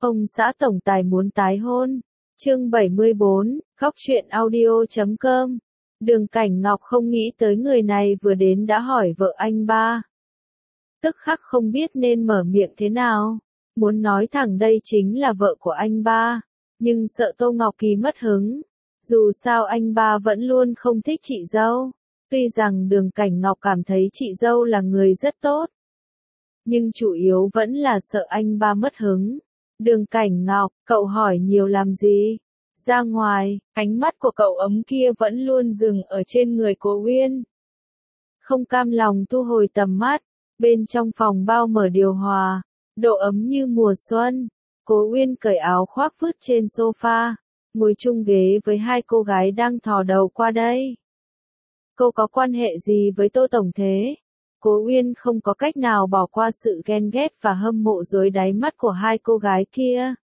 Ông xã tổng tài muốn tái hôn. Chương 74, khóc chuyện audio.com. Đường Cảnh Ngọc không nghĩ tới người này vừa đến đã hỏi vợ anh ba. Tức khắc không biết nên mở miệng thế nào. Muốn nói thẳng đây chính là vợ của anh ba, nhưng sợ Tô Ngọc Kỳ mất hứng. Dù sao anh ba vẫn luôn không thích chị dâu. Tuy rằng Đường Cảnh Ngọc cảm thấy chị dâu là người rất tốt, nhưng chủ yếu vẫn là sợ anh ba mất hứng. Đường Cảnh Ngọc, cậu hỏi nhiều làm gì? Ra ngoài, ánh mắt của cậu ấm kia vẫn luôn dừng ở trên người Cố Uyên. Không cam lòng thu hồi tầm mắt, bên trong phòng bao mở điều hòa, độ ấm như mùa xuân. Cố Uyên cởi áo khoác vứt trên sofa, ngồi chung ghế với hai cô gái đang thò đầu qua đây. Cô có quan hệ gì với Tô Tổng thế? Cố Uyên không có cách nào bỏ qua sự ghen ghét và hâm mộ dưới đáy mắt của hai cô gái kia.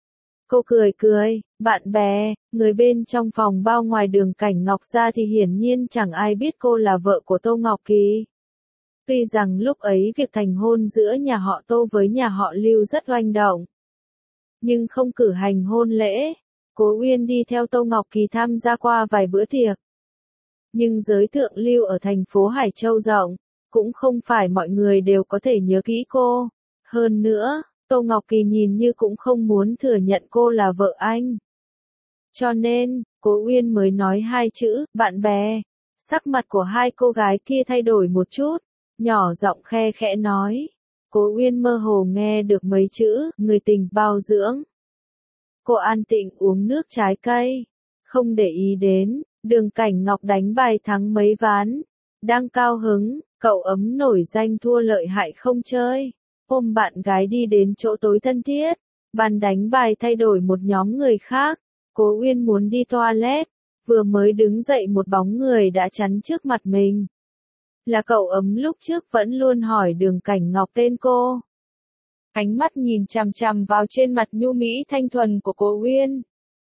Cô cười cười, bạn bè, người bên trong phòng bao ngoài Đường Cảnh Ngọc ra thì hiển nhiên chẳng ai biết cô là vợ của Tô Ngọc Kỳ. Tuy rằng lúc ấy việc thành hôn giữa nhà họ Tô với nhà họ Lưu rất oanh động, nhưng không cử hành hôn lễ. Cố Uyên đi theo Tô Ngọc Kỳ tham gia qua vài bữa tiệc. Nhưng giới thượng lưu ở thành phố Hải Châu rộng, cũng không phải mọi người đều có thể nhớ kỹ cô. Hơn nữa, Tô Ngọc Kỳ nhìn như cũng không muốn thừa nhận cô là vợ anh. Cho nên, Cố Uyên mới nói hai chữ, bạn bè. Sắc mặt của hai cô gái kia thay đổi một chút, nhỏ giọng khe khẽ nói. Cố Uyên mơ hồ nghe được mấy chữ, người tình bao dưỡng. Cô an tĩnh uống nước trái cây, không để ý đến, Đường Cảnh Ngọc đánh bài thắng mấy ván. Đang cao hứng, cậu ấm nổi danh thua lợi hại không chơi. Ôm bạn gái đi đến chỗ tối thân thiết, bàn đánh bài thay đổi một nhóm người khác. Cố Uyên muốn đi toilet, vừa mới đứng dậy một bóng người đã chắn trước mặt mình. Là cậu ấm lúc trước vẫn luôn hỏi Đường Cảnh Ngọc tên cô. Ánh mắt nhìn chằm chằm vào trên mặt nhu mỹ thanh thuần của Cố Uyên.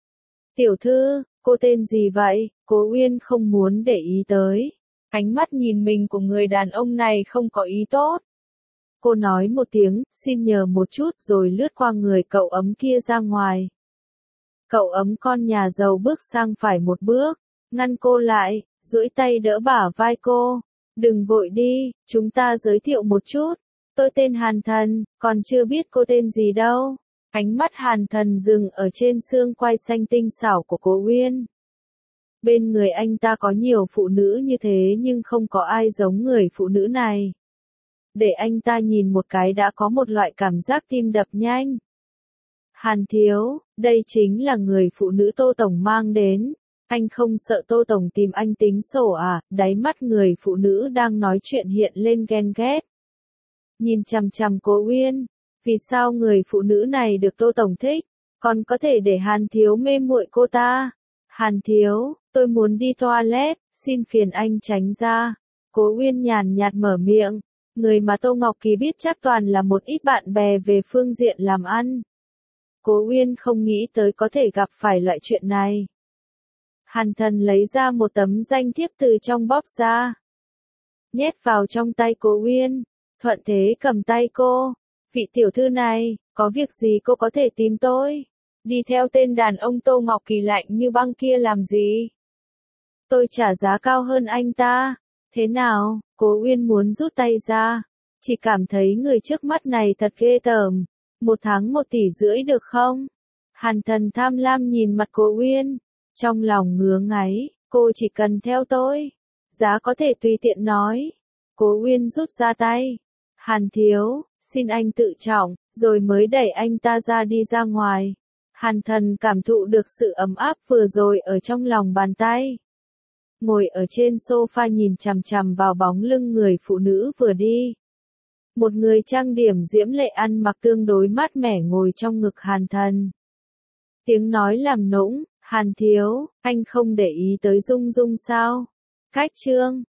Tiểu thư, cô tên gì vậy? Cố Uyên không muốn để ý tới. Ánh mắt nhìn mình của người đàn ông này không có ý tốt. Cô nói một tiếng, xin nhờ một chút rồi lướt qua người cậu ấm kia ra ngoài. Cậu ấm con nhà giàu bước sang phải một bước, ngăn cô lại, duỗi tay đỡ bả vai cô. Đừng vội đi, chúng ta giới thiệu một chút. Tôi tên Hàn Thần, còn chưa biết cô tên gì đâu. Ánh mắt Hàn Thần dừng ở trên xương quai xanh tinh xảo của Cố Uyên. Bên người anh ta có nhiều phụ nữ như thế nhưng không có ai giống người phụ nữ này. Để anh ta nhìn một cái đã có một loại cảm giác tim đập nhanh. Hàn thiếu, đây chính là người phụ nữ Tô Tổng mang đến. Anh không sợ Tô Tổng tìm anh tính sổ à? Đáy mắt người phụ nữ đang nói chuyện hiện lên ghen ghét. Nhìn chằm chằm Cố Uyên, vì sao người phụ nữ này được Tô Tổng thích, còn có thể để Hàn thiếu mê muội cô ta? Hàn thiếu, tôi muốn đi toilet, xin phiền anh tránh ra. Cố Uyên nhàn nhạt mở miệng, người mà Tô Ngọc Kỳ biết chắc toàn là một ít bạn bè về phương diện làm ăn. Cố Uyên không nghĩ tới có thể gặp phải loại chuyện này. Hàn Thần lấy ra một tấm danh thiếp từ trong bóp ra, nhét vào trong tay Cố Uyên, thuận thế cầm tay cô. Vị tiểu thư này, có việc gì cô có thể tìm tôi? Đi theo tên đàn ông Tô Ngọc Kỳ lạnh như băng kia làm gì? Tôi trả giá cao hơn anh ta. Thế nào? Cố Uyên muốn rút tay ra, chỉ cảm thấy người trước mắt này thật ghê tởm. 1 tháng 1,5 tỷ được không? Hàn Thần tham lam nhìn mặt Cố Uyên, trong lòng ngứa ngáy, cô chỉ cần theo tôi, giá có thể tùy tiện nói. Cố Uyên rút ra tay. Hàn thiếu, xin anh tự trọng, rồi mới đẩy anh ta ra đi ra ngoài. Hàn Thần cảm thụ được sự ấm áp vừa rồi ở trong lòng bàn tay. Ngồi ở trên sofa nhìn chằm chằm vào bóng lưng người phụ nữ vừa đi. Một người trang điểm diễm lệ ăn mặc tương đối mát mẻ ngồi trong ngực Hàn Thần. Tiếng nói làm nũng, Hàn thiếu, anh không để ý tới Dung Dung sao? Cách chương